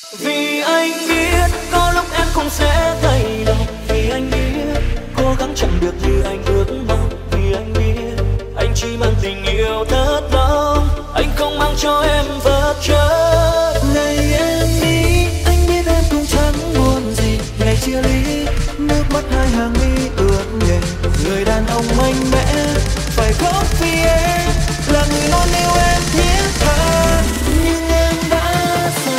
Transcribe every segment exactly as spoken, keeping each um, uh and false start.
Vì anh biết có lúc em cũng sẽ thay lòng, vì anh biết cố gắng chẳng được như anh ước mong, vì anh biết anh chỉ mang tình yêu thật lòng, anh không mang cho em vật chất. Ngày em đi anh biết em cũng chẳng buồn gì, ngày chia ly nước mắt hai hàng mi ướt nhẹ, người đàn ông mạnh mẽ phải khóc vì em là người luôn yêu em thiết tha, nhưng em đã xa.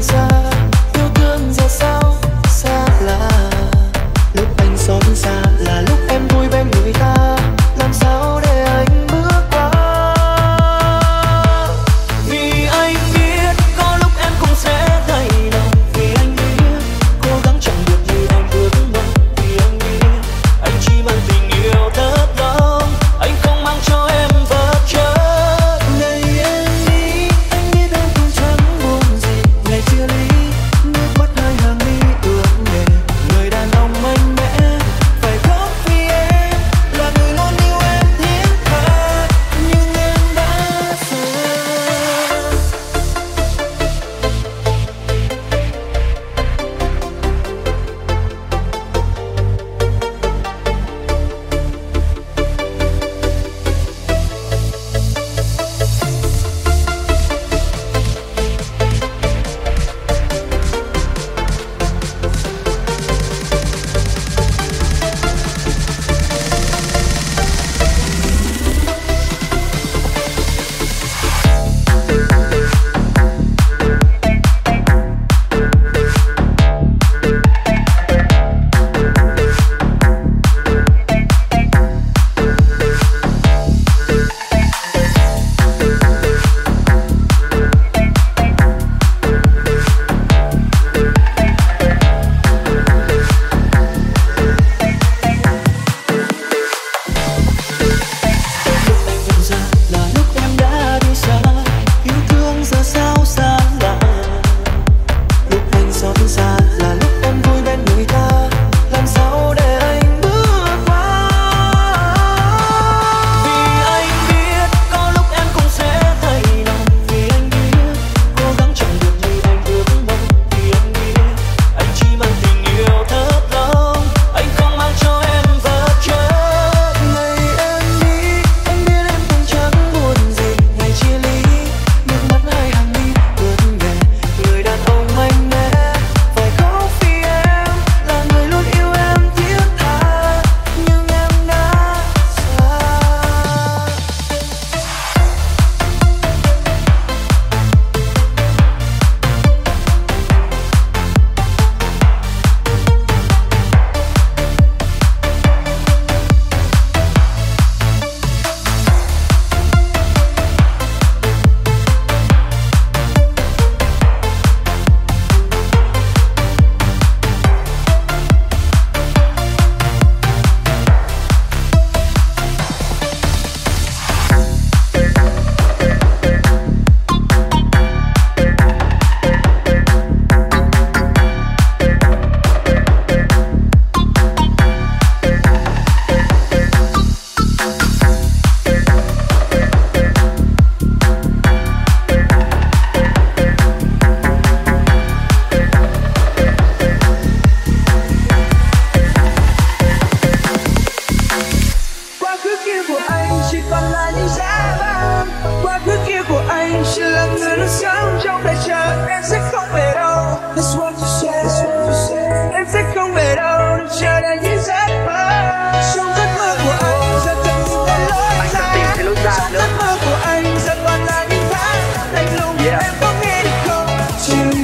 Xa lạ lúc anh xót xa lạ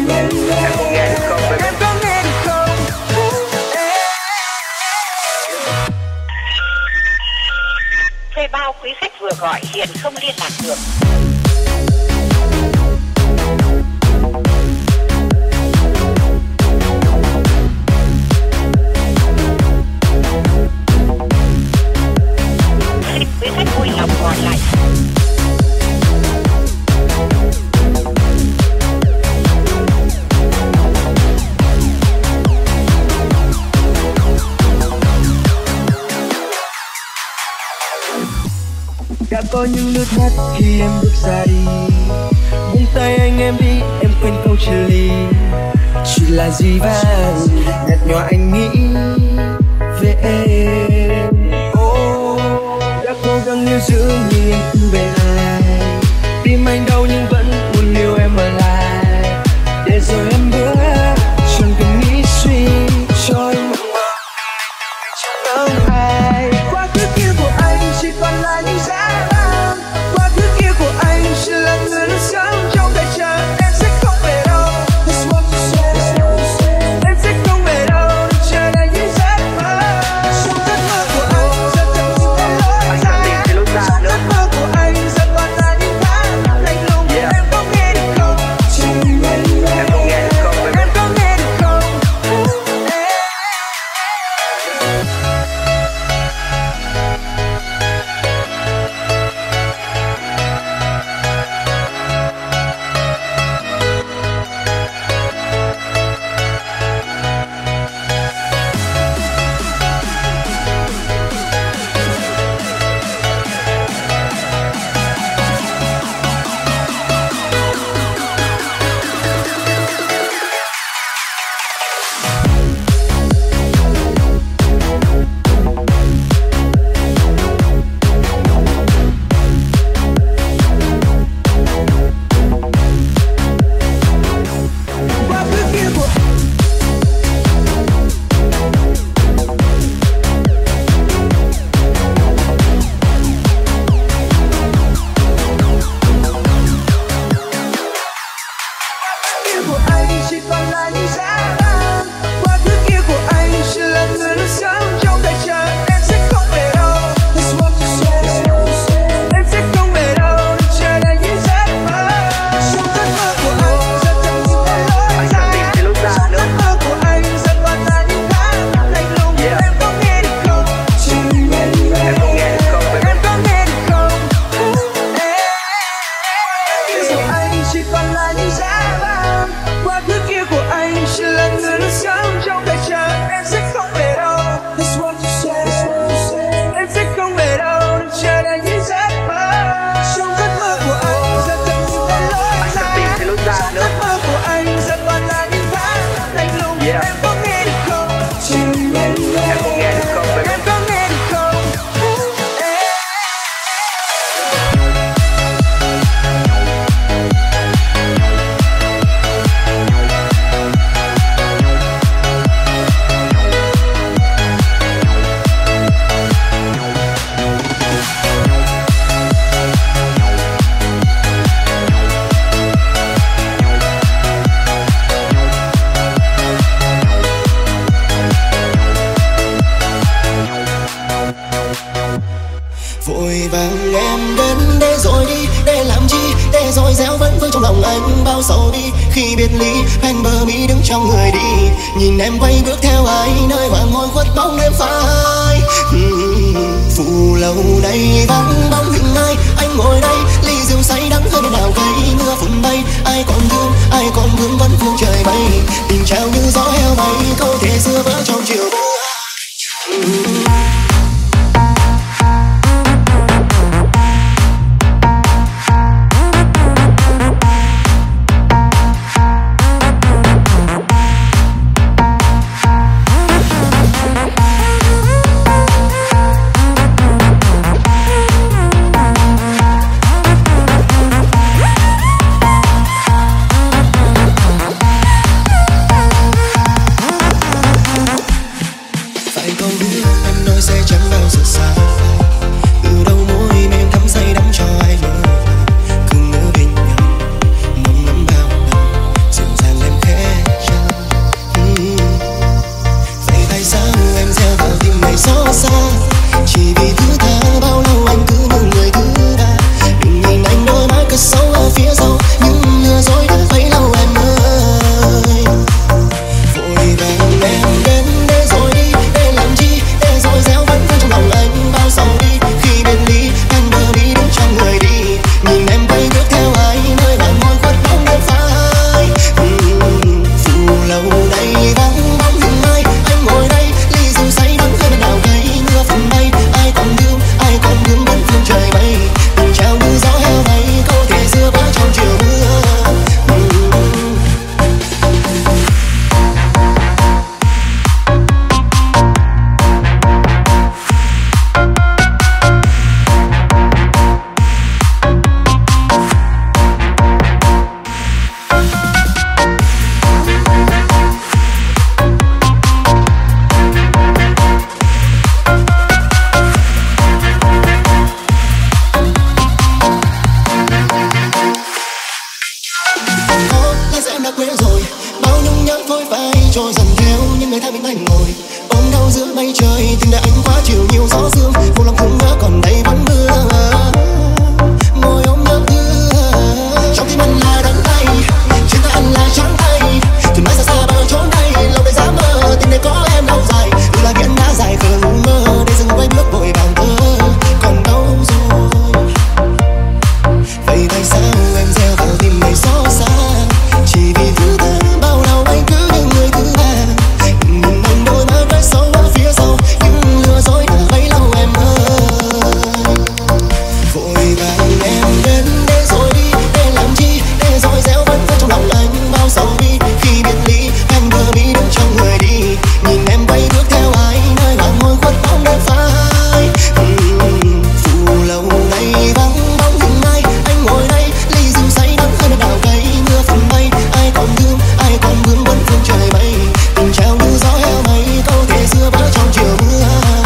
Em có nghe được không baby? Em có nghe được không? Thuê bao quý khách vừa gọi hiện không liên lạc được. Xin quý khách vui lòng gọi lại. Đã có những nước mắt khi em bước ra đi, buông tay anh em đi, em quên câu chia ly. Chỉ là gì vang nhạt nhòa anh nghĩ về em. Oh, đã cố gắng níu giữ nhưng em không bên ai. Tim anh đau nhưng vẫn muốn lưu em ở lại. Để rồi em bước chẳng cần nghĩ suy cho anh một mơ trong tương lai. Quá khứ kia của anh chỉ còn lại những giá băng. Quá khứ kia của anh chỉ là người luôn sống trong tay chờ. Em sẽ không về đâu. That's what you said. Em sẽ không về đâu để chờ đợi những giấc mơ. Trong giấc mơ của anh giờ chẳng chỉ có lối ra. Trong giấc mơ của anh giờ còn là những tháng lạnh lùng. Em có nghe được không? Em có nghe được không baby? Em có nghe được không? Quá khứ kia của kia của anh chỉ còn lại những giá băng. Quá khứ kia của anh chỉ là người luôn sống trong tay chờ. Em sẽ không về đâu. That's what you said. Em sẽ không về đâu để chờ đợi những giấc mơ. Trong giấc mơ của anh giờ chẳng chỉ có lối ra. Trong giấc mơ của anh giờ còn là những tháng lạnh lùng. Em có nghe được không? Em có nghe được không baby? Em có nghe được không? Của anh chỉ còn lại những giá băng. Quá khứ kia của anh chỉ là người luôn sống trong tay chờ. Em sẽ không về đâu. That's what you said. Em sẽ không về đâu để chờ đợi những giấc mơ. Trong giấc mơ của anh giờ chẳng chỉ có lối ra. Trong giấc mơ của anh giờ còn là những tháng lạnh lùng. Yeah. Em có nghe được không? Em có nghe được không baby? Em có nghe được không? Vội vàng em đến để rồi đi, để làm chi, để rồi gieo vẫn vương trong lòng anh bao sầu đi. Khi biệt ly ven bờ mi đứng trong người đi, nhìn em quay bước theo ai nơi hoàng hôn khuất bóng đêm phai. Phụ lâu nay vắng bóng hình ai, anh ngồi đây ly rượu say đắng hơn bên đào cây. Mưa phùn bay, ai còn thương, ai còn vương vẫn phương trời bay. Tình trao như gió heo bay, câu thề xưa vỡ trong chiều mưa. nhớ thôi phải trôi dần theo những ngày tháng bên thành ngồi ôm đau giữa mây trời tình đã anh quá chiều nhiều gió sương vô lòng thương nhớ còn đây vẫn mưa ngồi ôm nhớ thương trong tim anh là đắng cay trên tay anh là trắng tay từ mãi xa xa bao chốn đây lâu nay dám mơ tình này có em lâu dài dù là biển đã dài khờ ngu mơ để dừng quay bước vội vàng thơ còn đâu rồi vậy tại sao em gieo vào tim này xót xa chỉ vì thứ ta bao đầu anh cứ như người thứ ba nhìn anh đôi mắt vết sâu ở phía sau những lừa dối đã bấy lâu em ơi vội vàng em đến để rồi đi để làm chi để rồi gieo vẫn vương trong lòng anh bao sầu bi khi biệt ly anh vừa bị đứng trong người đi nhìn em quay bước theo ai nơi hoàng hôn khuất bóng đêm phai phù lâu nay vắng bóng hình ai anh ngồi đây ly rượu say đắng hơn đào cây mưa phùn bay ai còn thương ai còn vương vấn phương trời bay tình trao như gió heo mây câu thề xưa vỡ trong chiều mưa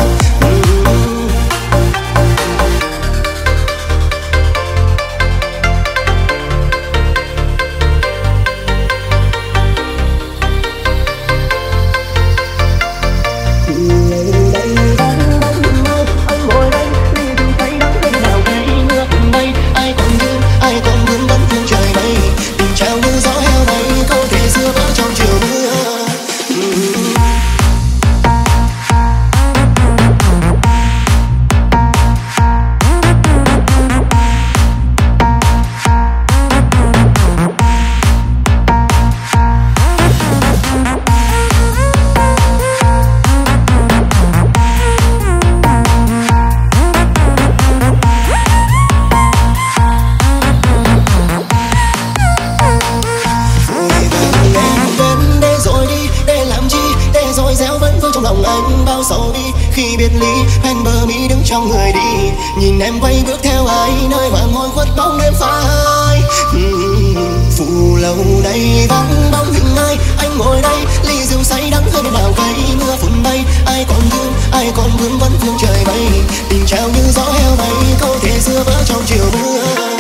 khi biệt ly ven bờ mi đứng trong người đi nhìn em quay bước theo ai nơi hoàng hôn khuất bóng đêm phai phù lâu nay vắng bóng hình ai anh ngồi đây ly rượu say đắng hơn đào cây mưa phùn bay ai còn thương ai còn vương vấn phương trời bay tình trao như gió heo bay câu thề xưa vỡ trong chiều mưa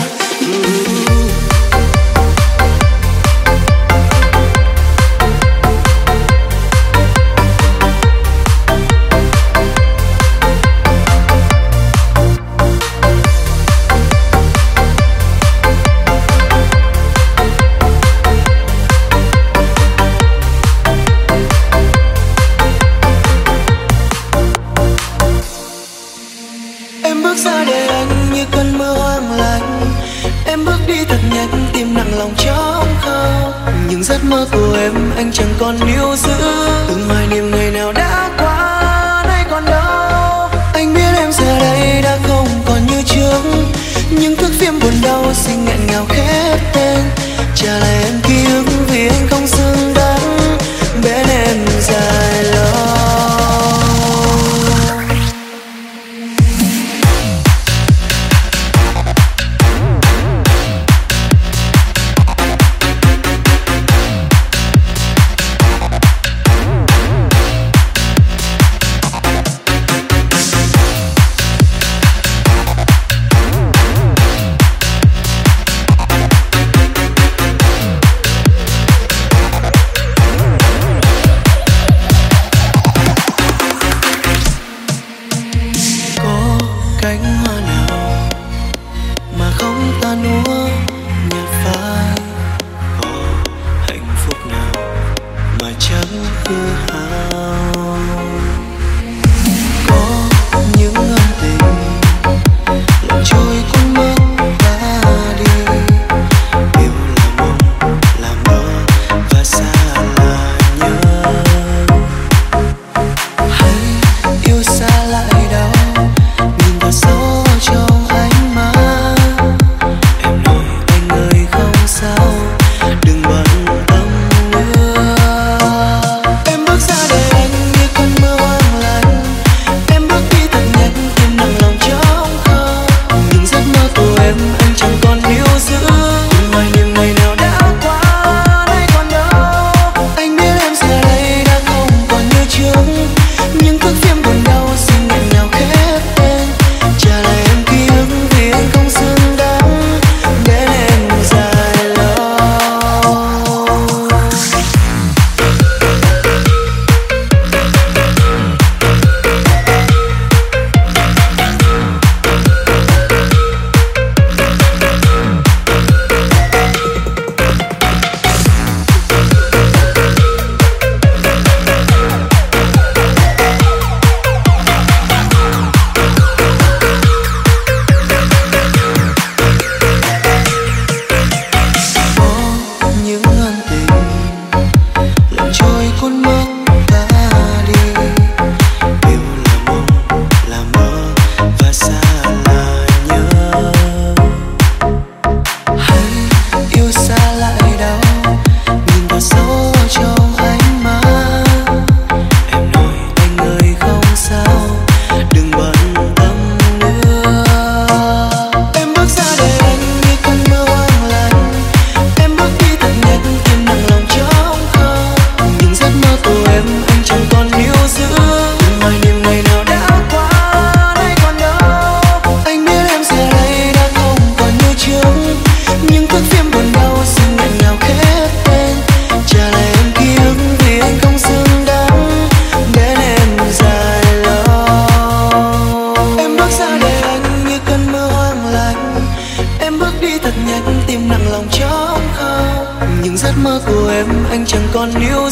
giấc mơ của em anh chẳng còn níu giữ từng hoài niệm ngày nào đã qua nay còn đâu anh biết em giờ đây đã không còn như trước những thước phim buồn đau xinh nghẹn ngào khép tên trả lại em ký ức vì anh không xứng đáng bên em dài lâu. Em bước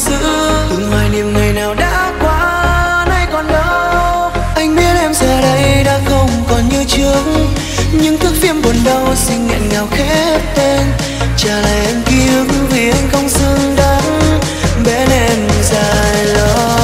giữ. Từng hoài niệm ngày nào đã qua nay còn đâu. Anh biết em giờ đây đã không còn như trước, những thước phim buồn đau xinh nghẹn ngào khép tên. Trả lại anh ký ức vì anh không xứng đáng bên em dài lâu.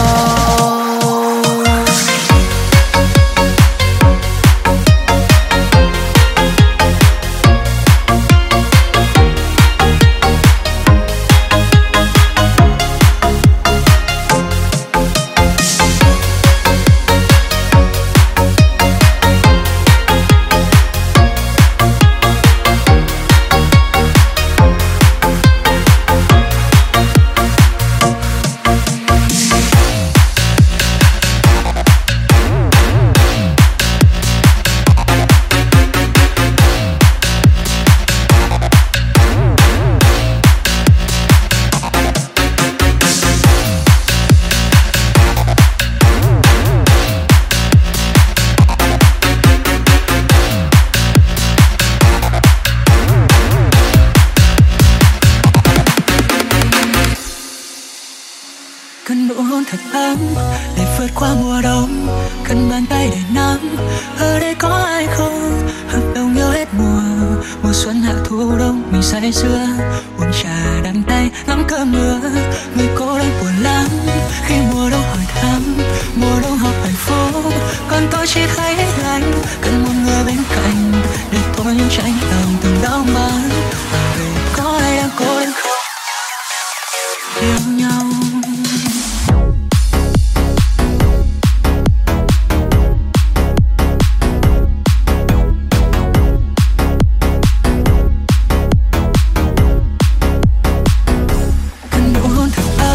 Cơn nụ hôn thật ấm để vượt qua mùa đông, cần bàn tay để nắm. Ở đây có ai không? Hợp đồng yêu hết mùa, mùa xuân hạ thu đông mình say sưa, uống trà đắm tay ngắm cơn mưa. Người cô đơn buồn lắm khi mùa đông hỏi thăm, mùa đông học thành phố, còn tôi chỉ thấy lạnh. Cần một người bên cạnh để tôi những tranh lòng từng đau mất. Về có ai đang cô đơn không yêu nhau? Hãy subscribe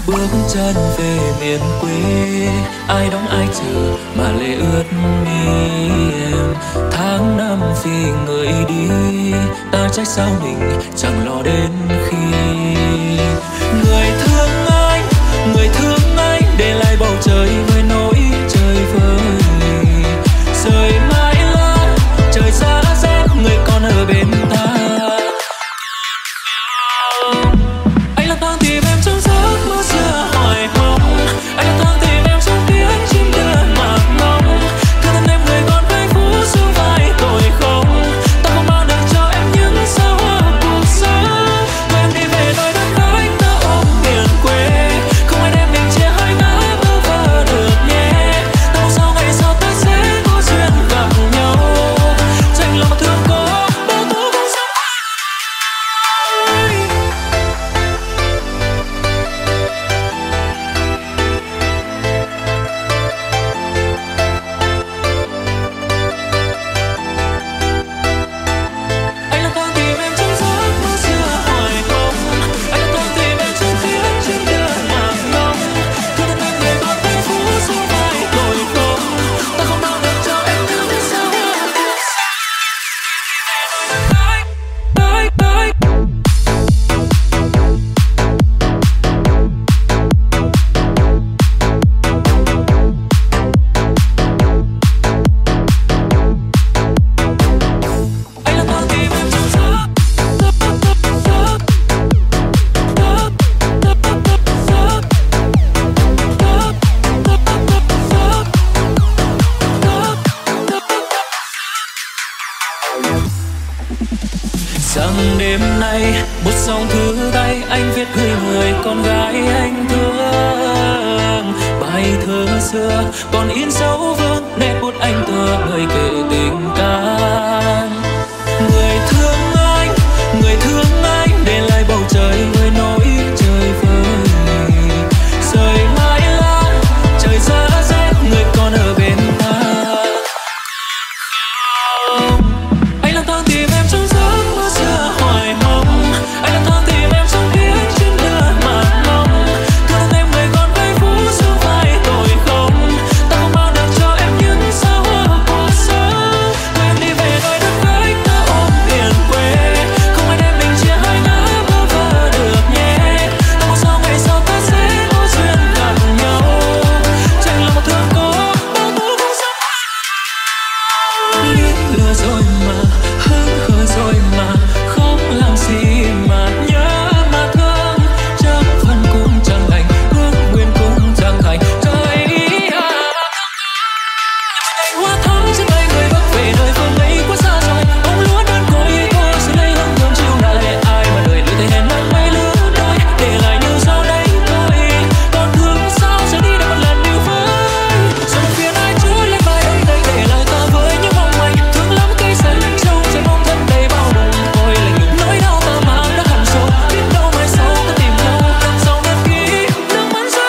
bước chân về miền quê, ai đón ai chờ mà lệ ướt mi em. Tháng năm vì người đi, ta trách sao mình chẳng lo đến khi. Người thương anh, người thương anh, để lại bầu trời với nỗi trời vơi. Rời mãi lá, trời xa rét, người còn ở bên ta. Anh lang thang tìm em trong giấc mơ xưa hoài mong. Anh lang thang tìm em trong tiếng chim đưa mạc ngóng. Thương thân em người còn vây phú xuống vai tôi không. Ta không mang được cho em những sao hoa cuộc sống. Thôi em đi về nơi đất khách ta ôm miền quê. Không ai đem mình chia hai ngã bơ vơ được nhé. Ta mong sao ngày sau ta sẽ có duyên gặp nhau. Tranh lòng thương có bao tố không sao. Anh lang thang tìm em trong giấc mơ xưa hoài mong. Anh lang thang tìm em trong tiếng chim đưa mạc ngóng. Thương thân em người còn vây phú xuống vai tôi không. Ta không mang được cho em những sao hoa cuộc sống. Bye, bye, bye. Anh lang thang tìm em trong giấc, giấc, giấc, giấc, giấc, giấc, giấc, giấc, rằng đêm nay một dòng thư tay anh viết gửi người con gái anh thương. Bài thơ xưa còn in dấu vương nét bút anh tựa người kể tình ca. Người thương anh, người thương anh, để lại bầu trời với nỗi trời vơi. Rời mãi lá, trời giá rét, người còn ở bên ta. Anh lang thang tìm em trong giấc mơ xưa hoài mong. Anh lang thang tìm em trong tiếng chim đưa mạc ngóng. Thương thân em người còn vây phú xuống vai tôi không. Ta không mang được cho em những sao hoa cuộc sống. Thôi em đi về nơi đất khách ta ôm miền quê. Không ai đem mình chia hai ngã bơ vơ được nhé. Ta mong sao ngày sau ta sẽ có duyên gặp nhau. Tranh lòng thương có bao tố không sao. Luyến lừa rồi mà, hững hờ rồi mà, không làm gì mà nhớ mà thương. Chắc phần cũng chẳng thành, ước nguyện cũng chẳng thành. Trời à, anh hoa thắm trên tay người bước về nơi phương ấy quá xa rồi. Bông lúa đơn côi cô sẽ lấy hương thơm chiều lại. Ai mà đời lưỡi thấy hẹn nắng mấy lứa đôi, để lại như sau đây thôi. Còn thương sao sẽ đi để một lần yêu với. Rồi một phiền ai chúa lên vai ấy đây, để lại ta với những mong manh. Thương lắm cây xanh trâu trái bông thân đầy bao bụng. Ôi lạnh lùng nỗi đau ta mang đã hằn sâu. Biết đâu mai sau ta tìm nhau đằng sau nhật ký nước mắt rơi.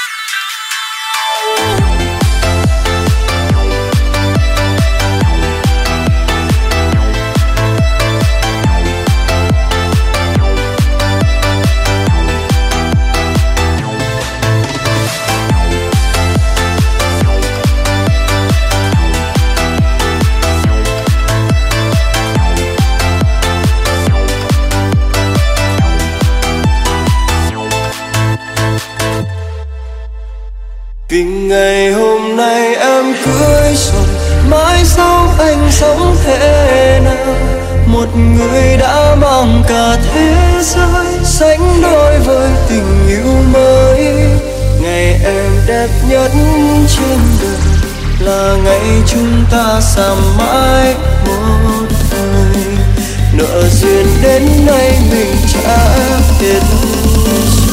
Vì ngày hôm nay em cưới rồi, mãi sau anh sống thế nào? Một người đã mang cả thế giới, sánh đôi với tình yêu mới. Ngày em đẹp nhất trên đời là ngày chúng ta xa mãi một đời. Nợ duyên đến nay mình trả hết rồi.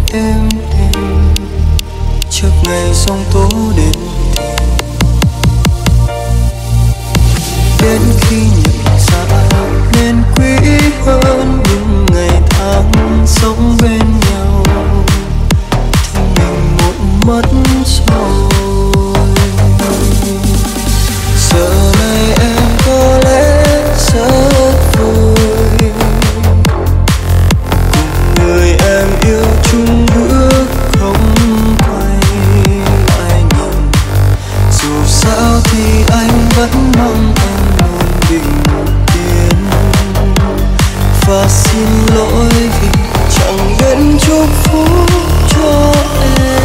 êm đềm trước ngày giông tố đến đến khi nhận ra nên quý hơn những ngày tháng sống bên nhau thì mình muộn mất rồi. Giờ này em có lẽ rất vui cùng người em yêu chung bước không quay lại nhìn. Dù sao thì anh vẫn mong em luôn bình yên và xin lỗi vì chẳng biết chúc phúc cho em.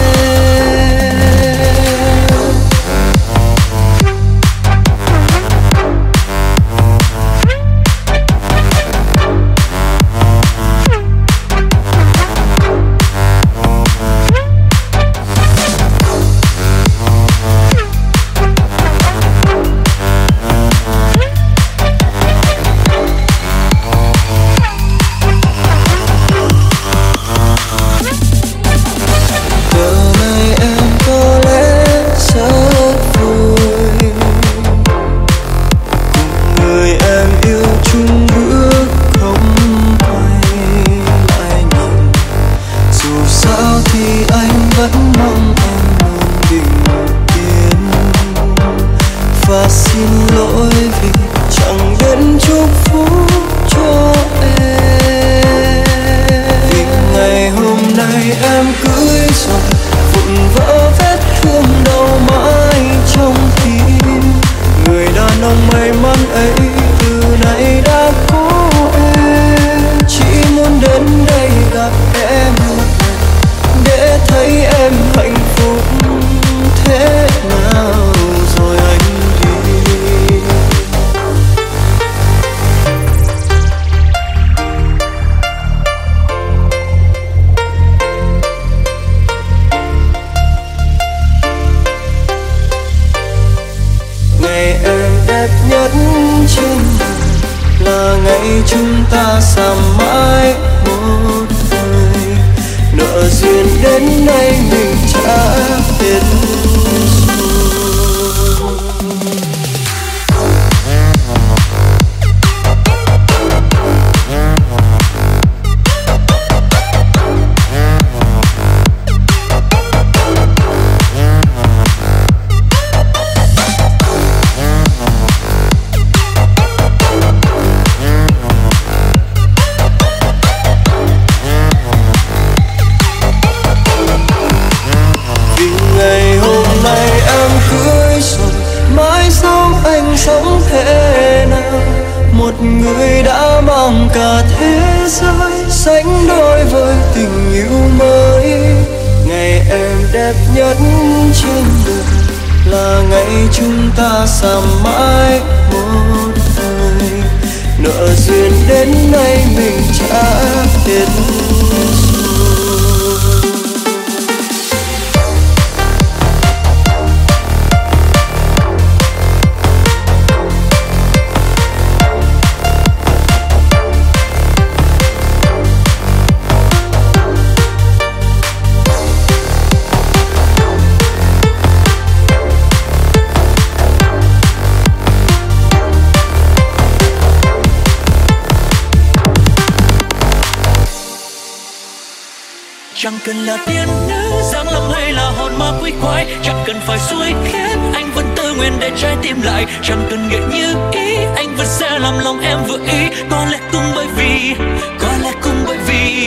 Chẳng cần là tiên nữ giáng lâm hay là hồn ma quỷ quái, chẳng cần phải suối khiến anh vẫn tự nguyện để trái tim lại. Chẳng cần nghệ như ý anh vẫn sẽ làm lòng em vừa ý. Có lẽ cũng bởi vì, có lẽ cũng bởi vì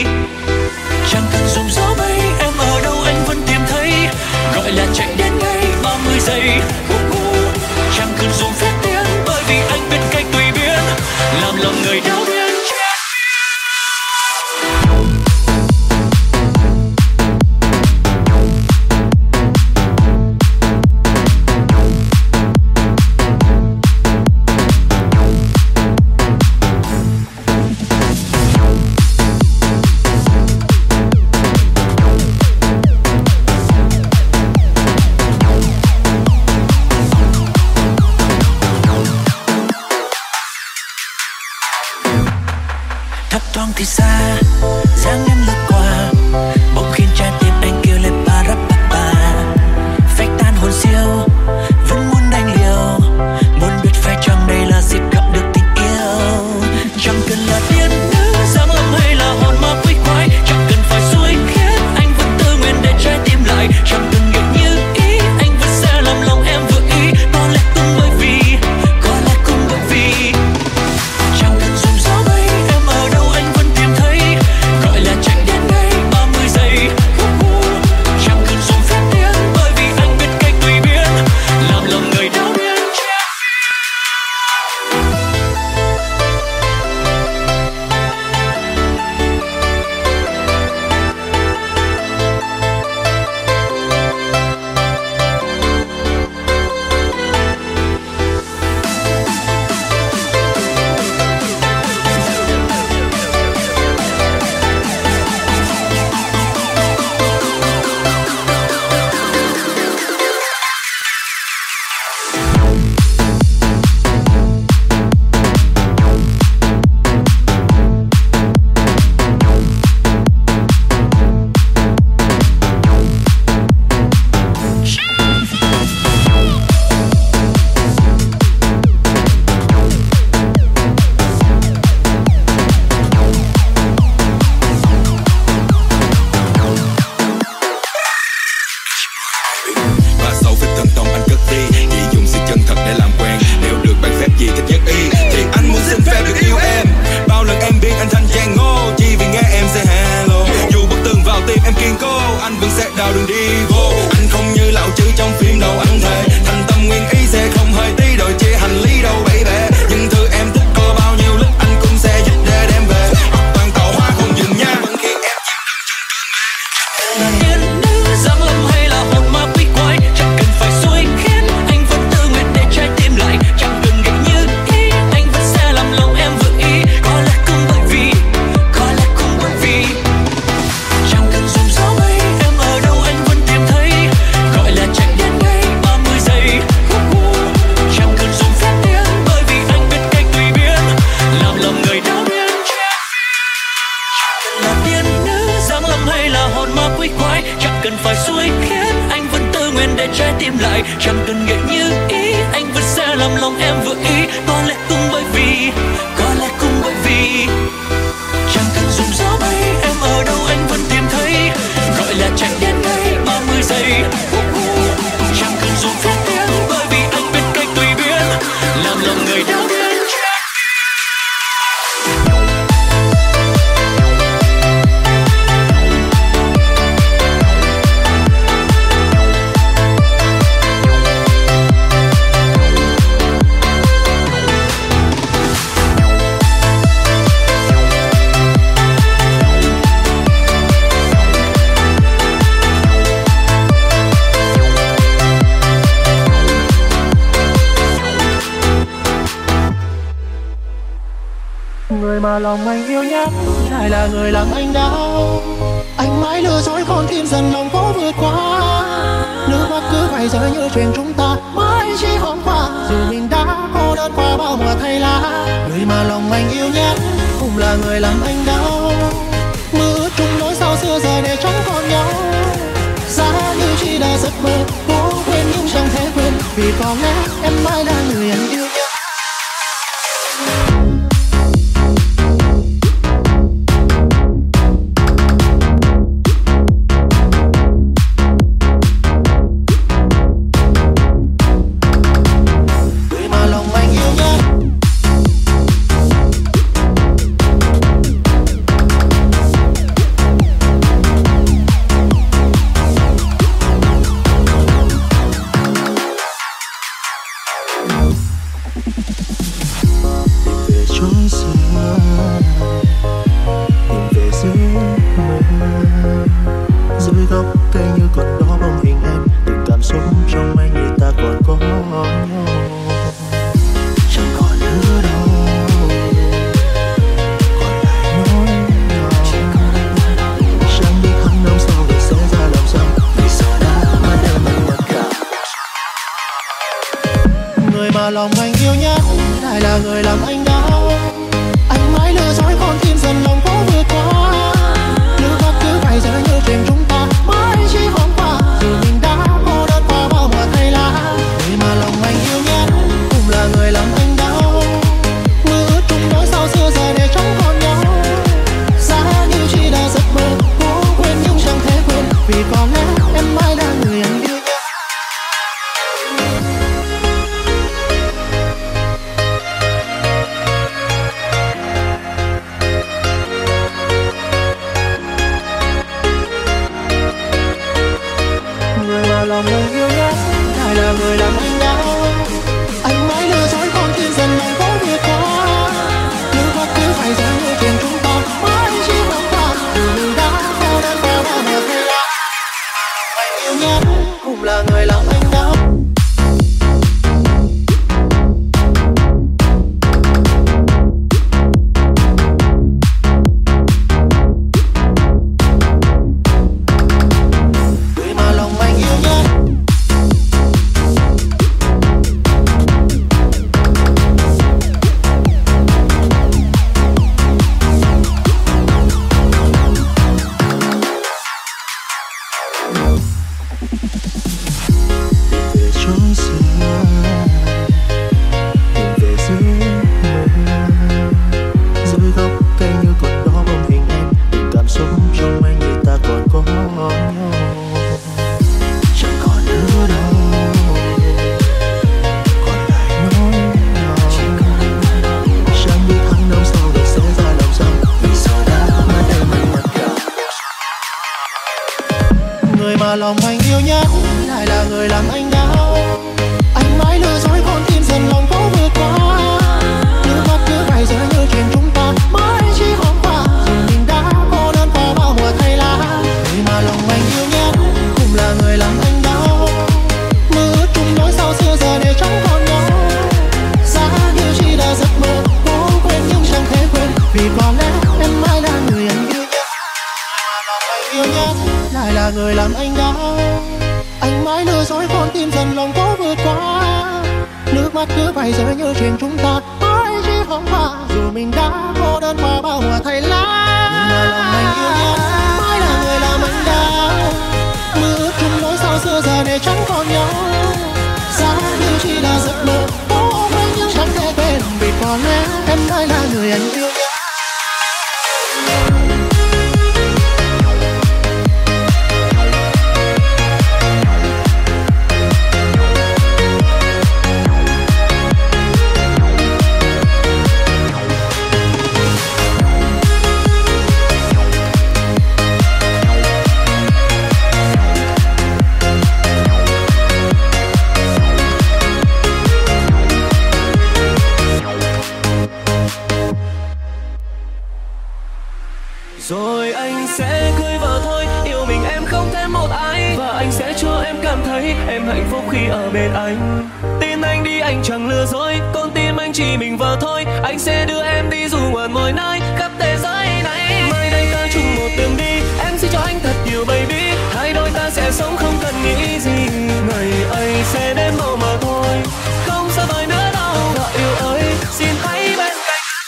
chẳng cần dùng gió bay em ở đâu anh vẫn tìm thấy, gọi là chạy đến ngay ba mươi giây. Chẳng cần dùng phép tiến bởi vì anh biết cách tùy biến làm lòng người đau điên. dài, chẳng cần nghệ như ý, anh vẫn sẽ làm lòng em vừa ý. Có lẽ cũng bởi vì, có lẽ cũng bởi vì chẳng cần dùng gió bay, em ở đâu anh vẫn tìm thấy. Gọi là chạy đến đây ba mươi giây, chẳng cần dùng phép tiếng, bởi vì anh biết cách tùy biến làm lòng người đau điên. Người mà lòng anh yêu nhất lại là người làm anh đau. Anh mãi lừa dối con tim dần lòng cố vượt qua. Nước mắt cứ phải rơi như chuyện chúng ta mãi chỉ hôm qua, dù mình đã cô đơn qua bao mùa thay lá. Người mà lòng anh yêu nhất cũng là người làm anh đau. Mưa ướt chung nỗi sao xưa giờ để chẳng còn nhau. Giá như chỉ là giấc mơ, cố quên nhưng chẳng thể quên, vì có lẽ em mãi là người anh yêu nhất. Lòng anh yêu nhất lại là người làm anh đau. Anh mãi lừa dối con tim dần lòng cố vượt qua. Nước mắt cứ phải rơi như chuyện chúng ta mãi chỉ hôm qua, dù mình đã cô đơn qua bao mùa thay lá. Người mà lòng anh yêu nhất cũng là người làm anh đau. Mưa ướt chung nỗi sao xưa giờ để chẳng còn nhau. Giá như chỉ là giấc mơ, cố quên nhưng chẳng thể quên, vì có lẽ em mãi là người anh yêu. Lòng anh yêu nhất lại là người làm anh đau. Anh mãi lừa dối con tim dần lòng cố vượt qua. Nước mắt cứ phải rơi như chuyện chúng ta mãi chỉ hôm qua, dù mình đã cô đơn qua bao mùa thay lá. Anh yêu nhất cũng là người làm anh đau. Lòng anh yêu nhất lại là người làm anh đau. Anh mãi lừa dối con tim dần lòng cố vượt qua. Nước mắt cứ phải rơi như chuyện chúng ta mãi chỉ hôm qua, dù mình đã cô đơn qua bao mùa thay lá. Người mà lòng anh yêu nhất cũng là người làm anh đau. Mưa ướt chung nỗi sao xưa giờ để chẳng còn nhau. Giá như chỉ là giấc mơ, cố quên nhưng chẳng thể quên, vì có lẽ em mãi là người anh yêu nhất. Mà lòng anh yêu nhất lại là người làm anh đau. Anh mãi lừa dối con tim dần lòng cố vượt qua. Nước mắt cứ phải rơi như chuyện chúng ta mãi chỉ hôm qua, dù mình đã cô đơn qua bao mùa thay lá. Nhưng mà lòng anh yêu nhất mãi là người làm anh đau. Mưa ướt chung nỗi sao xưa giờ để chẳng còn nhau. phúc khi ở bên anh. Tin anh đi anh chẳng lừa dối, con tim anh chỉ mình vợ thôi. Anh sẽ đưa em đi dù ngoằn mọi nơi khắp thế giới này. Mai đây ta chung một đường đi, em sẽ cho anh thật nhiều baby. Hai đôi ta sẽ sống không cần nghĩ gì, ngày ấy sẽ đến mau mà thôi, không xa vời nữa đâu. Vợ yêu ơi xin hãy bên cạnh.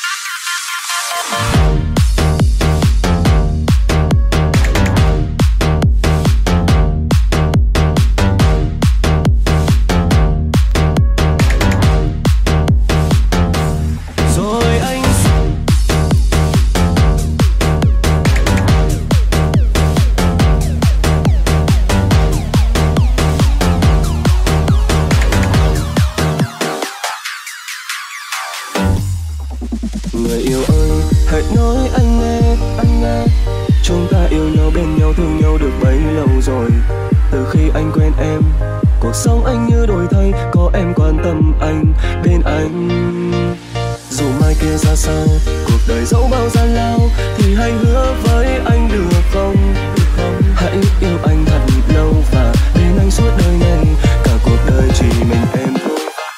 Người yêu ơi hãy nói anh nghe, anh nghe. Chúng ta yêu nhau bên nhau thương nhau được bấy lâu rồi. Từ khi anh quen em, cuộc sống anh như đổi thay. Có em quan tâm anh, bên anh. Dù mai kia ra sao, cuộc đời dẫu bao gian lao, thì hãy hứa với anh được không? Được không? Hãy yêu anh thật lâu và bên anh suốt đời này. Cả cuộc đời chỉ mình em thôi.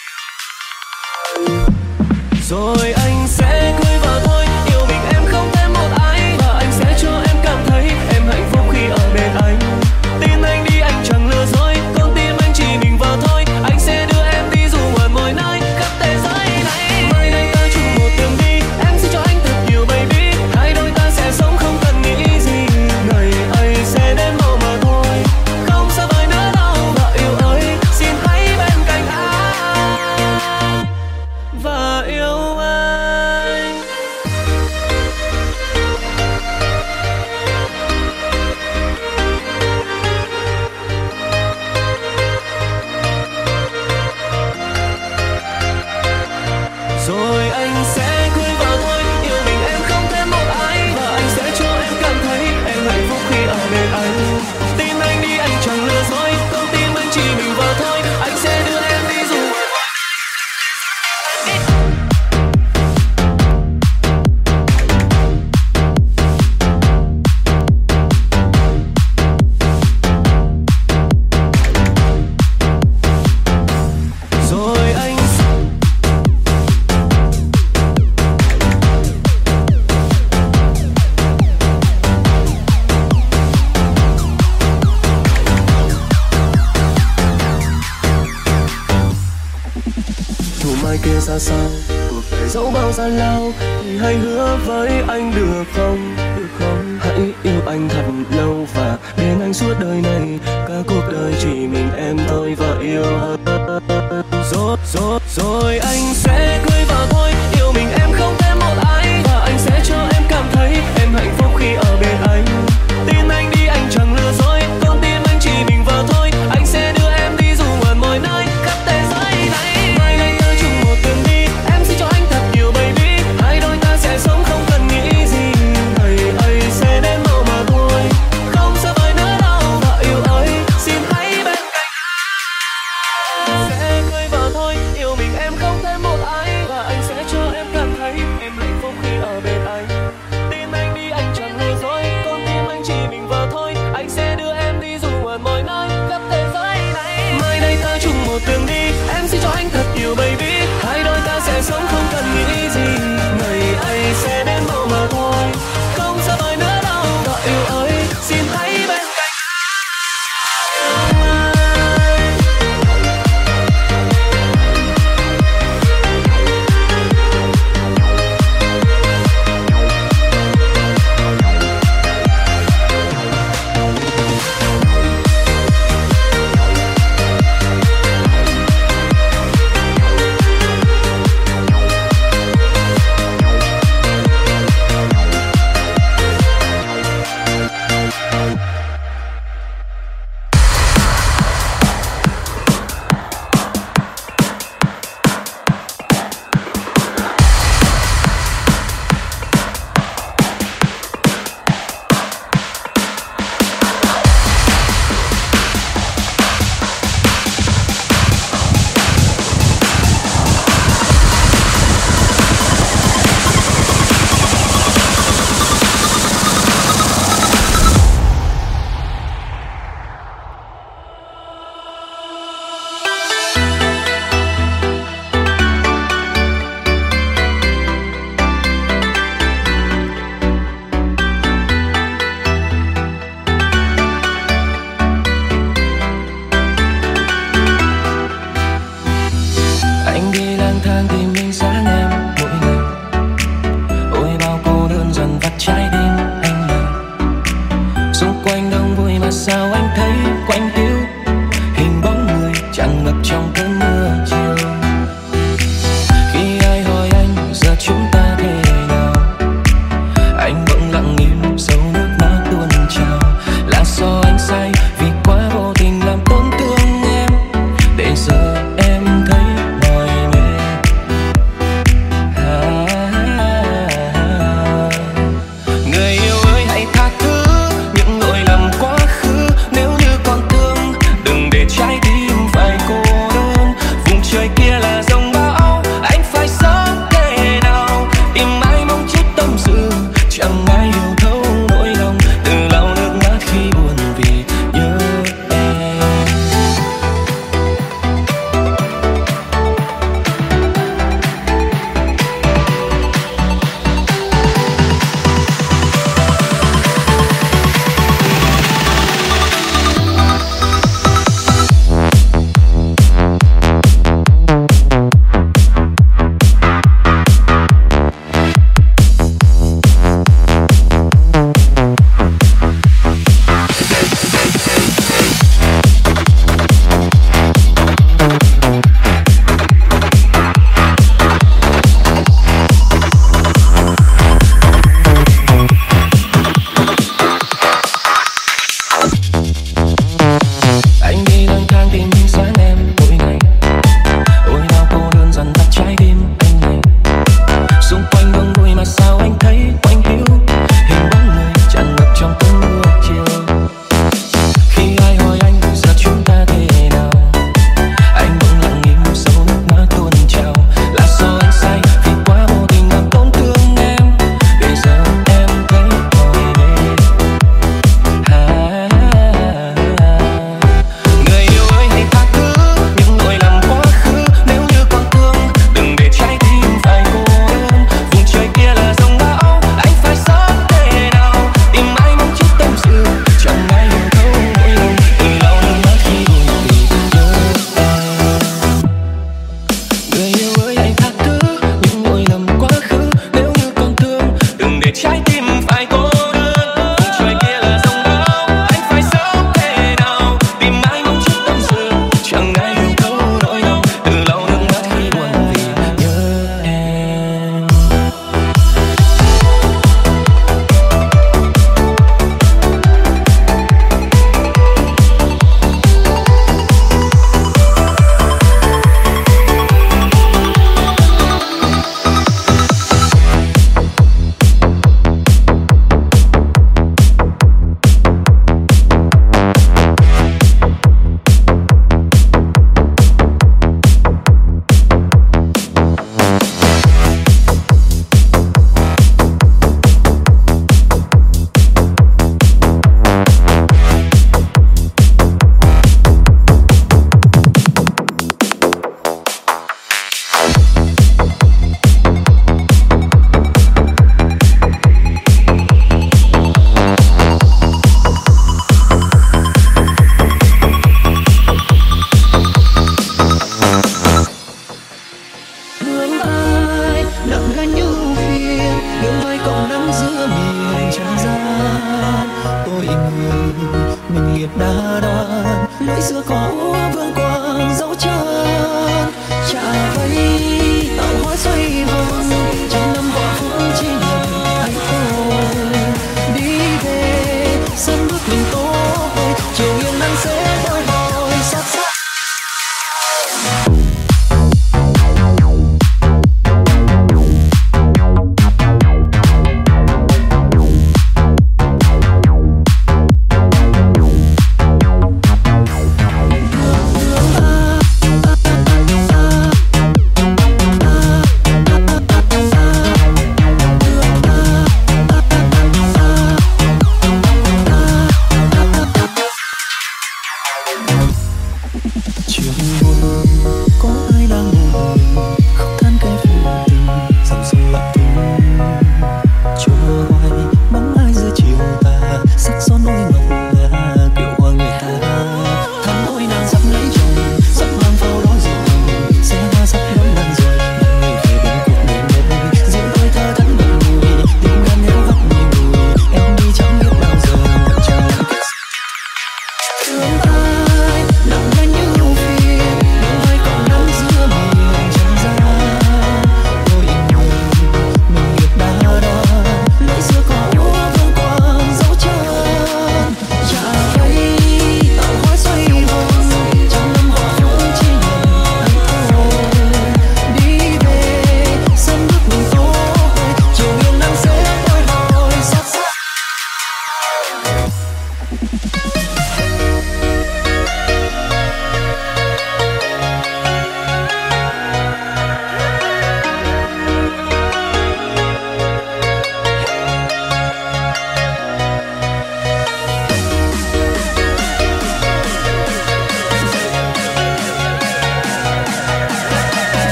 Rồi anh sẽ cưới vợ thôi, yêu mình em không thêm một ai. Và anh sẽ cho em cảm thấy em hạnh phúc khi ở bên anh. Tin anh đi anh chẳng lừa dối, con tim anh chỉ mình vợ thôi. Anh sẽ đưa em đi dù ngoằn mọi nơi khắp thế giới này. Mai đây ta chung một đường đi, em sẽ cho anh thật nhiều baby. Hai đôi ta sẽ sống không cần nghĩ gì, ngày ấy sẽ đến mau mà thôi, không xa vời nữa đâu. Vợ yêu ơi xin hãy bên cạnh anh. Vợ yêu anh. Rồi anh sẽ cưới vợ thôi, yêu mình em không thêm một ai. Và anh sẽ cho em cảm thấy em hạnh phúc khi ở bên anh. Tin anh đi anh chẳng lừa dối, con tim anh chỉ mình vợ thôi. Anh sẽ đưa em đi dù rồi anh. Dù mai kia ra sao, cuộc đời dẫu bao gian lao, thì hãy hứa với anh được không? Được không? Hãy yêu anh thật lâu và bên anh suốt đời này. Cả cuộc đời chỉ mình em thôi, vợ yêu ơi. Rồi, rồi, rồi anh sẽ cưới vợ thôi, yêu mình em không thêm một ai. Và anh sẽ cho em cảm thấy em hạnh phúc khi ở bên anh. Tin anh đi anh chẳng lừa dối, con tim anh chỉ mình vợ thôi. Anh sẽ đưa em đi dù ngoằn mọi nơi khắp thế giới này. Mai đây ta chung một đường đi, em sẽ cho anh thật nhiều baby. Hai đôi ta sẽ sống không cần nghĩ gì, ngày ấy sẽ đến mau mà thôi, không xa vời nữa đâu. Vợ yêu ơi xin hãy bên cạnh anh. Sẽ cưới vợ thôi, yêu mình em không thêm một ai. Và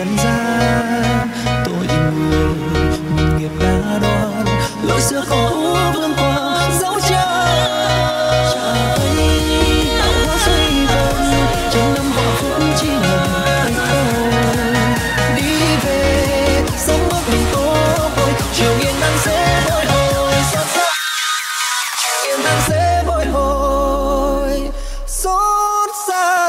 trần gian. Tôi người mình nghiệp đã đoan, lối xưa khó vương qua dấu chân. Tạo hóa xoay vần trong năm hoa phút chỉ là anh thôi. Đi về sớm bước mình tôi chiều nghiêng nắng sẽ bồi hồi xót xa, chiều nghiêng nắng sẽ bồi hồi xót xa.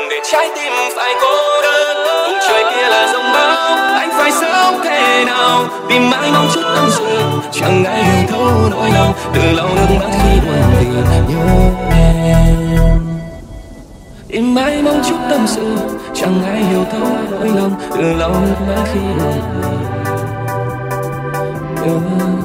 để trái tim phải cô đơn. Vùng trời kia là dòng bão, anh phải sống thế nào vì mãi mong chút tâm sự, chẳng ai hiểu thấu nỗi lòng. Từ lâu nước mắt khi buồn vì nhớ em, vì mãi mong chút tâm sự, chẳng ai hiểu thấu nỗi lòng. Từ lâu nước mắt khi buồn vì nhớ em.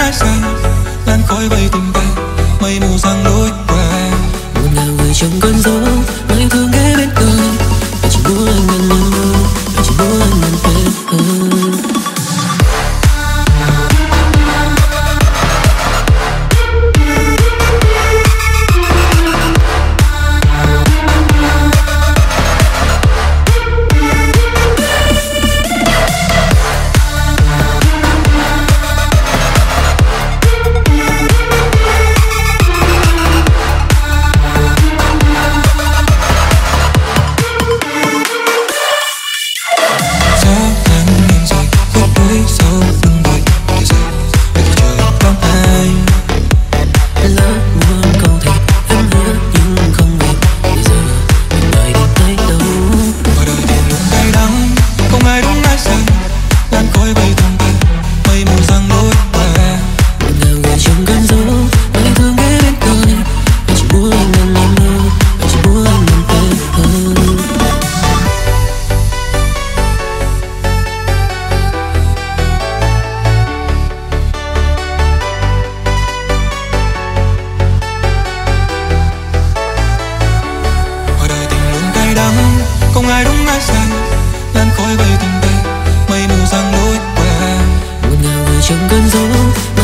ai xa, làn khói bay tình ta, mây mù giăng lối qua. Một ngàn người trong cơn gió, mai thương ghé bên cạnh. Anh chỉ muốn anh gần em hơn, anh chỉ muốn anh gần em hơn. Không ai đúng ai sai, làn khói bay tình ta, mây mù giăng lối qua. Một ngàn người trong cơn gió,